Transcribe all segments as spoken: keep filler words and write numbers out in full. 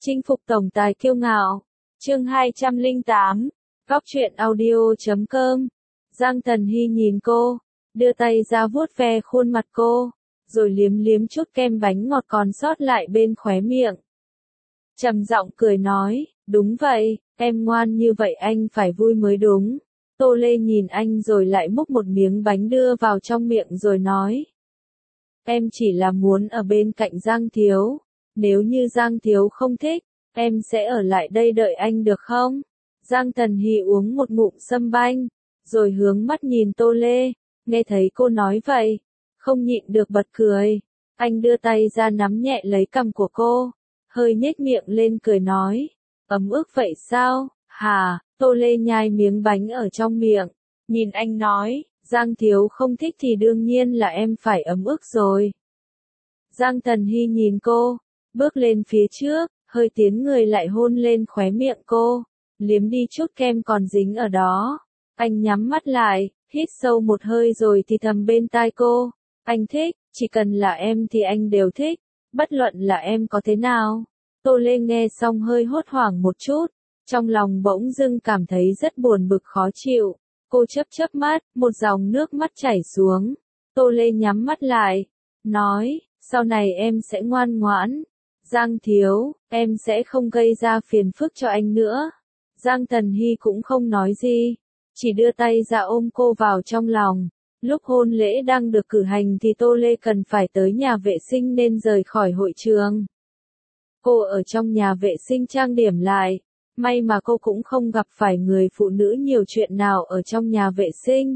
Chinh phục tổng tài kiêu ngạo. Chương hai trăm lẻ tám. Góc truyện audio chấm com. Giang Tần Hy nhìn cô, đưa tay ra vuốt ve khuôn mặt cô, rồi liếm liếm chút kem bánh ngọt còn sót lại bên khóe miệng. Trầm giọng cười nói, đúng vậy, em ngoan như vậy anh phải vui mới đúng. Tô Lê nhìn anh rồi lại múc một miếng bánh đưa vào trong miệng rồi nói. Em chỉ là muốn ở bên cạnh Giang Thiếu. Nếu như Giang Thiếu không thích, em sẽ ở lại đây đợi anh được không? Giang Tần Hy uống một ngụm sâm banh, rồi hướng mắt nhìn Tô Lê, nghe thấy cô nói vậy, không nhịn được bật cười. Anh đưa tay ra nắm nhẹ lấy cằm của cô, hơi nhếch miệng lên cười nói, ấm ức vậy sao, hả? Tô Lê nhai miếng bánh ở trong miệng, nhìn anh nói, Giang Thiếu không thích thì đương nhiên là em phải ấm ức rồi. Giang Tần Hy nhìn cô, bước lên phía trước, hơi tiến người lại hôn lên khóe miệng cô, liếm đi chút kem còn dính ở đó. Anh nhắm mắt lại, hít sâu một hơi rồi thì thầm bên tai cô, anh thích, chỉ cần là em thì anh đều thích, bất luận là em có thế nào. Tô Lê nghe xong hơi hốt hoảng một chút, trong lòng bỗng dưng cảm thấy rất buồn bực khó chịu. Cô chớp chớp mắt, một dòng nước mắt chảy xuống. Tô Lê nhắm mắt lại, nói, sau này em sẽ ngoan ngoãn. Giang Thiếu, em sẽ không gây ra phiền phức cho anh nữa. Giang Tần Hy cũng không nói gì, chỉ đưa tay ra ôm cô vào trong lòng. Lúc hôn lễ đang được cử hành thì Tô Lê cần phải tới nhà vệ sinh nên rời khỏi hội trường. Cô ở trong nhà vệ sinh trang điểm lại, may mà cô cũng không gặp phải người phụ nữ nhiều chuyện nào ở trong nhà vệ sinh.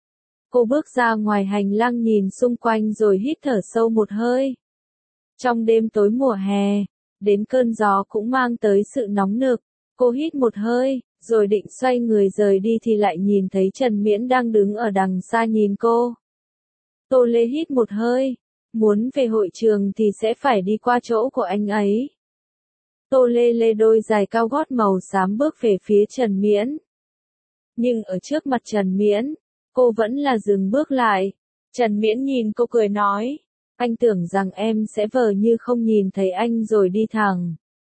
Cô bước ra ngoài hành lang nhìn xung quanh rồi hít thở sâu một hơi. Trong đêm tối mùa hè, đến cơn gió cũng mang tới sự nóng nực, cô hít một hơi, rồi định xoay người rời đi thì lại nhìn thấy Trần Miễn đang đứng ở đằng xa nhìn cô. Tô Lê hít một hơi, muốn về hội trường thì sẽ phải đi qua chỗ của anh ấy. Tô Lê lê đôi giày cao gót màu xám bước về phía Trần Miễn. Nhưng ở trước mặt Trần Miễn, cô vẫn là dừng bước lại. Trần Miễn nhìn cô cười nói, anh tưởng rằng em sẽ vờ như không nhìn thấy anh rồi đi thẳng.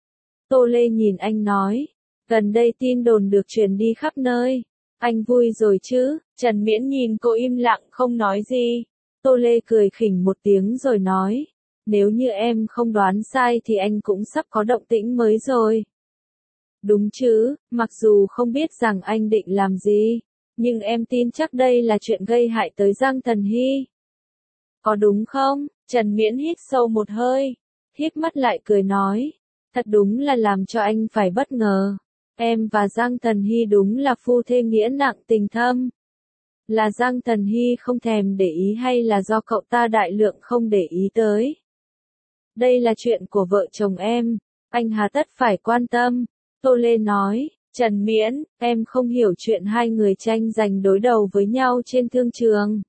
Tô Lê nhìn anh nói, gần đây tin đồn được truyền đi khắp nơi, anh vui rồi chứ? Trần Miễn nhìn cô im lặng không nói gì. Tô Lê cười khỉnh một tiếng rồi nói, nếu như em không đoán sai thì anh cũng sắp có động tĩnh mới rồi. Đúng chứ, mặc dù không biết rằng anh định làm gì, nhưng em tin chắc đây là chuyện gây hại tới Giang Tần Hy. Có đúng không? Trần Miễn hít sâu một hơi, híp mắt lại cười nói, thật đúng là làm cho anh phải bất ngờ. Em và Giang Tần Hy đúng là phu thê nghĩa nặng tình thâm. Là Giang Tần Hy không thèm để ý hay là do cậu ta đại lượng không để ý tới? Đây là chuyện của vợ chồng em, anh hà tất phải quan tâm. Tô Lê nói, Trần Miễn, em không hiểu chuyện hai người tranh giành đối đầu với nhau trên thương trường.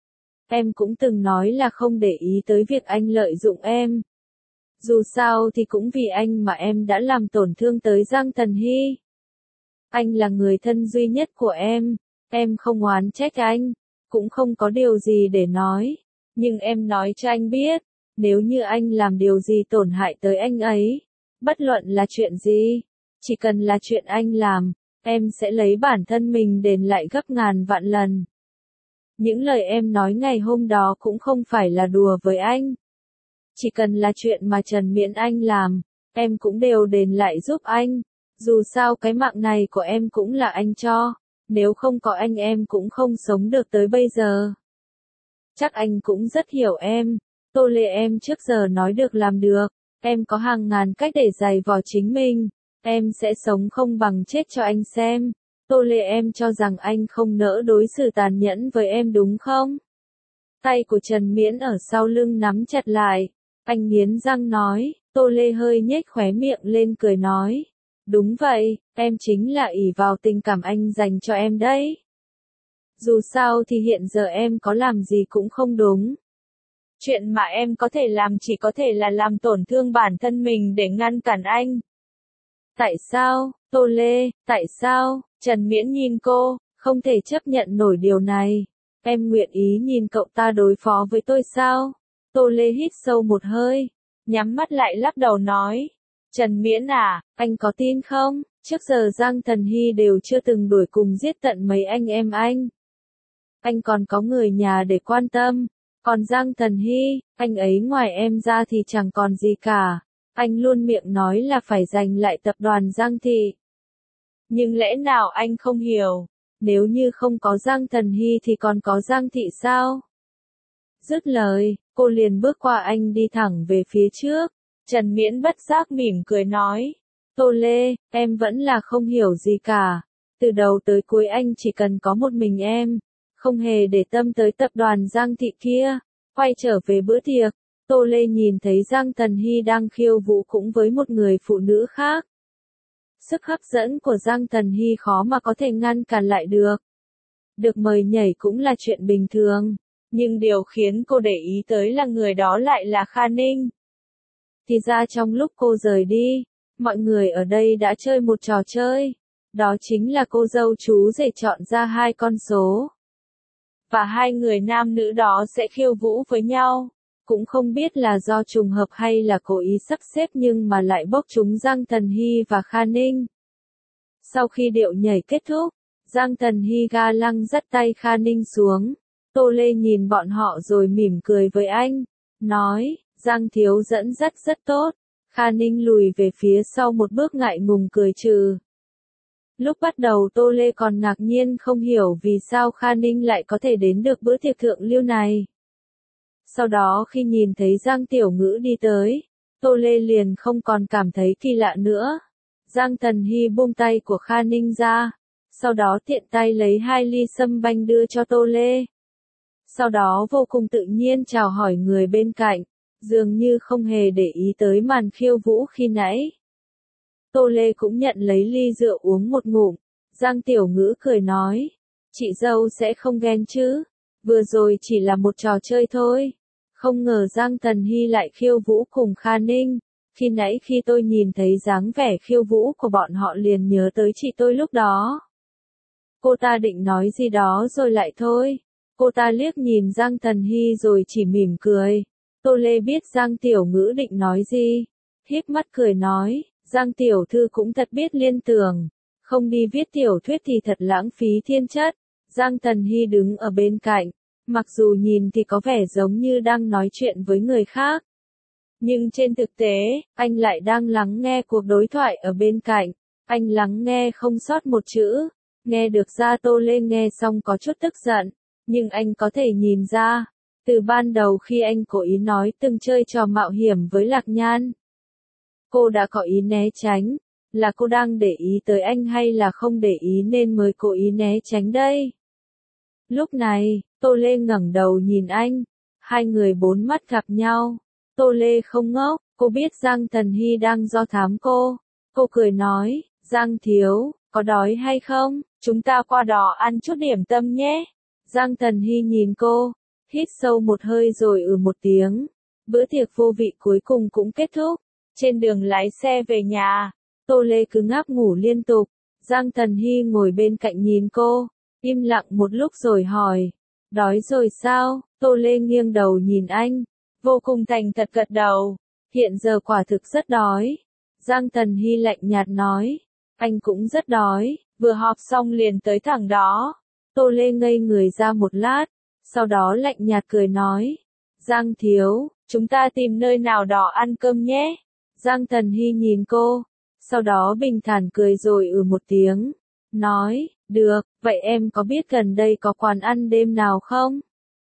Em cũng từng nói là không để ý tới việc anh lợi dụng em. Dù sao thì cũng vì anh mà em đã làm tổn thương tới Giang Tần Hy. Anh là người thân duy nhất của em, em không oán trách anh, cũng không có điều gì để nói. Nhưng em nói cho anh biết, nếu như anh làm điều gì tổn hại tới anh ấy, bất luận là chuyện gì, chỉ cần là chuyện anh làm, em sẽ lấy bản thân mình đền lại gấp ngàn vạn lần. Những lời em nói ngày hôm đó cũng không phải là đùa với anh. Chỉ cần là chuyện mà Trần Miễn anh làm, em cũng đều đền lại giúp anh. Dù sao cái mạng này của em cũng là anh cho, nếu không có anh em cũng không sống được tới bây giờ. Chắc anh cũng rất hiểu em. Tô Lê, em trước giờ nói được làm được, em có hàng ngàn cách để giày vò chính mình, em sẽ sống không bằng chết cho anh xem. Tô Lê, em cho rằng anh không nỡ đối xử tàn nhẫn với em đúng không? Tay của Trần Miễn ở sau lưng nắm chặt lại, anh nghiến răng nói. Tô Lê hơi nhếch khóe miệng lên cười nói, đúng vậy, em chính là ỷ vào tình cảm anh dành cho em đấy. Dù sao thì hiện giờ em có làm gì cũng không đúng. Chuyện mà em có thể làm chỉ có thể là làm tổn thương bản thân mình để ngăn cản anh. Tại sao, Tô Lê, tại sao? Trần Miễn nhìn cô, không thể chấp nhận nổi điều này. Em nguyện ý nhìn cậu ta đối phó với tôi sao? Tô Lê hít sâu một hơi, nhắm mắt lại lắc đầu nói, Trần Miễn à, anh có tin không? Trước giờ Giang Thần Hy đều chưa từng đuổi cùng giết tận mấy anh em anh. Anh còn có người nhà để quan tâm. Còn Giang Thần Hy, anh ấy ngoài em ra thì chẳng còn gì cả. Anh luôn miệng nói là phải giành lại tập đoàn Giang Thị. Nhưng lẽ nào anh không hiểu? Nếu như không có Giang Thần Hy thì còn có Giang Thị sao? Dứt lời, cô liền bước qua anh đi thẳng về phía trước. Trần Miễn bất giác mỉm cười nói. Tô Lê, em vẫn là không hiểu gì cả. Từ đầu tới cuối anh chỉ cần có một mình em. Không hề để tâm tới tập đoàn Giang Thị kia. Quay trở về bữa tiệc, Tô Lê nhìn thấy Giang Thần Hy đang khiêu vũ cũng với một người phụ nữ khác. Sức hấp dẫn của Giang Thần Hy khó mà có thể ngăn cản lại được. Được mời nhảy cũng là chuyện bình thường. Nhưng điều khiến cô để ý tới là người đó lại là Kha Ninh. Thì ra trong lúc cô rời đi, mọi người ở đây đã chơi một trò chơi. Đó chính là cô dâu chú rể chọn ra hai con số. Và hai người nam nữ đó sẽ khiêu vũ với nhau. Cũng không biết là do trùng hợp hay là cố ý sắp xếp nhưng mà lại bốc trúng Giang Thần Hy và Kha Ninh. Sau khi điệu nhảy kết thúc, Giang Thần Hy ga lăng dắt tay Kha Ninh xuống. Tô Lê nhìn bọn họ rồi mỉm cười với anh. Nói, Giang thiếu dẫn dắt rất tốt. Kha Ninh lùi về phía sau một bước ngại ngùng cười trừ. Lúc bắt đầu Tô Lê còn ngạc nhiên không hiểu vì sao Kha Ninh lại có thể đến được bữa tiệc thượng lưu này. Sau đó khi nhìn thấy Giang Tiểu Ngữ đi tới, Tô Lê liền không còn cảm thấy kỳ lạ nữa. Giang Thần Hy buông tay của Kha Ninh ra, sau đó tiện tay lấy hai ly sâm banh đưa cho Tô Lê. Sau đó vô cùng tự nhiên chào hỏi người bên cạnh, dường như không hề để ý tới màn khiêu vũ khi nãy. Tô Lê cũng nhận lấy ly rượu uống một ngụm. Giang Tiểu Ngữ cười nói, chị dâu sẽ không ghen chứ, vừa rồi chỉ là một trò chơi thôi. Không ngờ Giang Thần Hy lại khiêu vũ cùng Kha Ninh. Khi nãy khi tôi nhìn thấy dáng vẻ khiêu vũ của bọn họ liền nhớ tới chị tôi lúc đó. Cô ta định nói gì đó rồi lại thôi. Cô ta liếc nhìn Giang Thần Hy rồi chỉ mỉm cười. Tô Lê biết Giang Tiểu Ngữ định nói gì. Híp mắt cười nói, Giang Tiểu Thư cũng thật biết liên tưởng. Không đi viết tiểu thuyết thì thật lãng phí thiên chất. Giang Thần Hy đứng ở bên cạnh. Mặc dù nhìn thì có vẻ giống như đang nói chuyện với người khác. Nhưng trên thực tế, anh lại đang lắng nghe cuộc đối thoại ở bên cạnh. Anh lắng nghe không sót một chữ. Nghe được ra Tô Lê nghe xong có chút tức giận. Nhưng anh có thể nhìn ra. Từ ban đầu khi anh cố ý nói từng chơi trò mạo hiểm với Lạc Nhan. Cô đã có ý né tránh. Là cô đang để ý tới anh hay là không để ý nên mới cố ý né tránh đây? Lúc này, Tô Lê ngẩng đầu nhìn anh. Hai người bốn mắt gặp nhau. Tô Lê không ngốc, cô biết Giang Thần Hy đang do thám cô. Cô cười nói, Giang thiếu, có đói hay không? Chúng ta qua đó ăn chút điểm tâm nhé. Giang Thần Hy nhìn cô, hít sâu một hơi rồi ừ một tiếng. Bữa tiệc vô vị cuối cùng cũng kết thúc. Trên đường lái xe về nhà, Tô Lê cứ ngáp ngủ liên tục. Giang Thần Hy ngồi bên cạnh nhìn cô, im lặng một lúc rồi hỏi, đói rồi sao? Tô Lê nghiêng đầu nhìn anh, vô cùng thành thật gật đầu, hiện giờ quả thực rất đói. Giang Thần Hy lạnh nhạt nói, anh cũng rất đói, vừa họp xong liền tới thẳng đó. Tô Lê ngây người ra một lát, sau đó lạnh nhạt cười nói, Giang thiếu, chúng ta tìm nơi nào đó ăn cơm nhé. Giang Thần Hy nhìn cô, sau đó bình thản cười rồi ừ một tiếng, nói, được, vậy em có biết gần đây có quán ăn đêm nào không?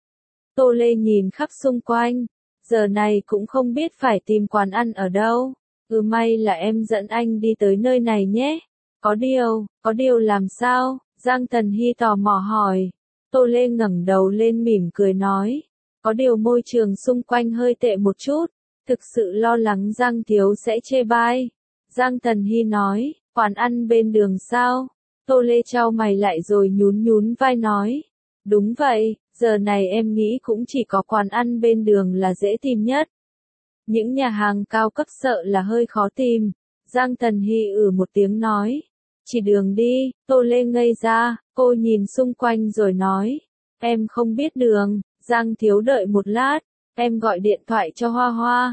Tô Lê nhìn khắp xung quanh, giờ này cũng không biết phải tìm quán ăn ở đâu. Ừ may là em dẫn anh đi tới nơi này nhé. Có điều, có điều làm sao? Giang Thần Hy tò mò hỏi. Tô Lê ngẩng đầu lên mỉm cười nói. Có điều môi trường xung quanh hơi tệ một chút. Thực sự lo lắng Giang thiếu sẽ chê bai. Giang Thần Hy nói, quán ăn bên đường sao? Tô Lê chau mày lại rồi nhún nhún vai nói. Đúng vậy, giờ này em nghĩ cũng chỉ có quán ăn bên đường là dễ tìm nhất. Những nhà hàng cao cấp sợ là hơi khó tìm. Giang Thần Hy ừ một tiếng nói. Chỉ đường đi, Tô Lê ngây ra, cô nhìn xung quanh rồi nói. Em không biết đường, Giang thiếu đợi một lát, em gọi điện thoại cho Hoa Hoa.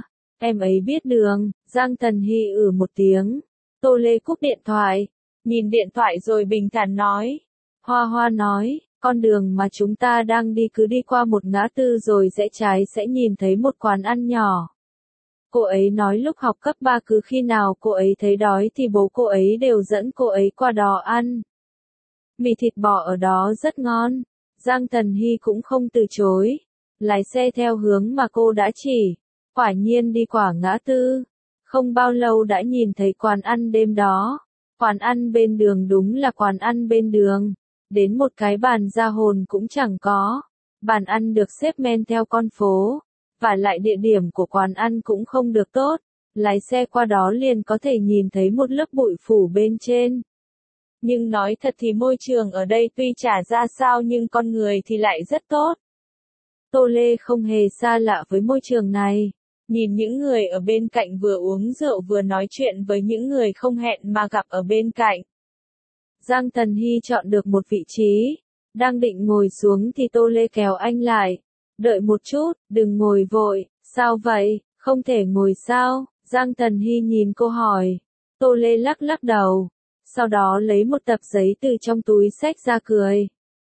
em ấy biết đường, Giang Tần Hy ử một tiếng. Tô Lê cúp điện thoại, nhìn điện thoại rồi bình thản nói. Hoa Hoa nói, con đường mà chúng ta đang đi cứ đi qua một ngã tư rồi rẽ trái sẽ nhìn thấy một quán ăn nhỏ. Cô ấy nói lúc học cấp ba cứ khi nào cô ấy thấy đói thì bố cô ấy đều dẫn cô ấy qua đó ăn. Mì thịt bò ở đó rất ngon. Giang Tần Hy cũng không từ chối. Lái xe theo hướng mà cô đã chỉ. Quả nhiên đi qua ngã tư. Không bao lâu đã nhìn thấy quán ăn đêm đó. Quán ăn bên đường đúng là quán ăn bên đường. Đến một cái bàn ra hồn cũng chẳng có. Bàn ăn được xếp men theo con phố. Và lại địa điểm của quán ăn cũng không được tốt. Lái xe qua đó liền có thể nhìn thấy một lớp bụi phủ bên trên. Nhưng nói thật thì môi trường ở đây tuy chả ra sao nhưng con người thì lại rất tốt. Tô Lê không hề xa lạ với môi trường này. Nhìn những người ở bên cạnh vừa uống rượu vừa nói chuyện với những người không hẹn mà gặp ở bên cạnh. Giang Tần Hy chọn được một vị trí. Đang định ngồi xuống thì Tô Lê kéo anh lại. Đợi một chút, đừng ngồi vội. Sao vậy, không thể ngồi sao? Giang Tần Hy nhìn cô hỏi. Tô Lê lắc lắc đầu. Sau đó lấy một tập giấy từ trong túi xách ra cười.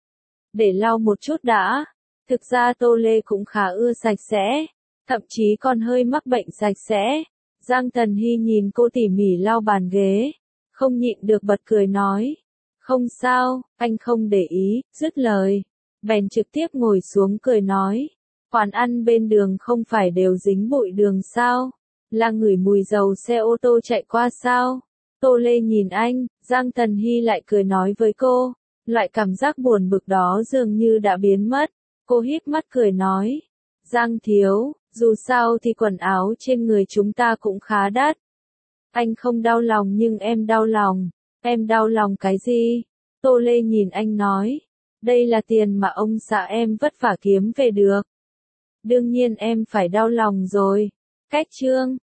Để lau một chút đã. Thực ra Tô Lê cũng khá ưa sạch sẽ. Thậm chí còn hơi mắc bệnh sạch sẽ. Giang Tần Hy nhìn cô tỉ mỉ lau bàn ghế. Không nhịn được bật cười nói. Không sao, anh không để ý, dứt lời. Bèn trực tiếp ngồi xuống cười nói. Quán ăn bên đường không phải đều dính bụi đường sao? Là ngửi mùi dầu xe ô tô chạy qua sao? Tô Lê nhìn anh, Giang Tần Hy lại cười nói với cô. Loại cảm giác buồn bực đó dường như đã biến mất. Cô híp mắt cười nói. Giang thiếu, dù sao thì quần áo trên người chúng ta cũng khá đắt. Anh không đau lòng nhưng em đau lòng. Em đau lòng cái gì? Tô Lê nhìn anh nói. Đây là tiền mà ông xã em vất vả kiếm về được. Đương nhiên em phải đau lòng rồi. Cách chương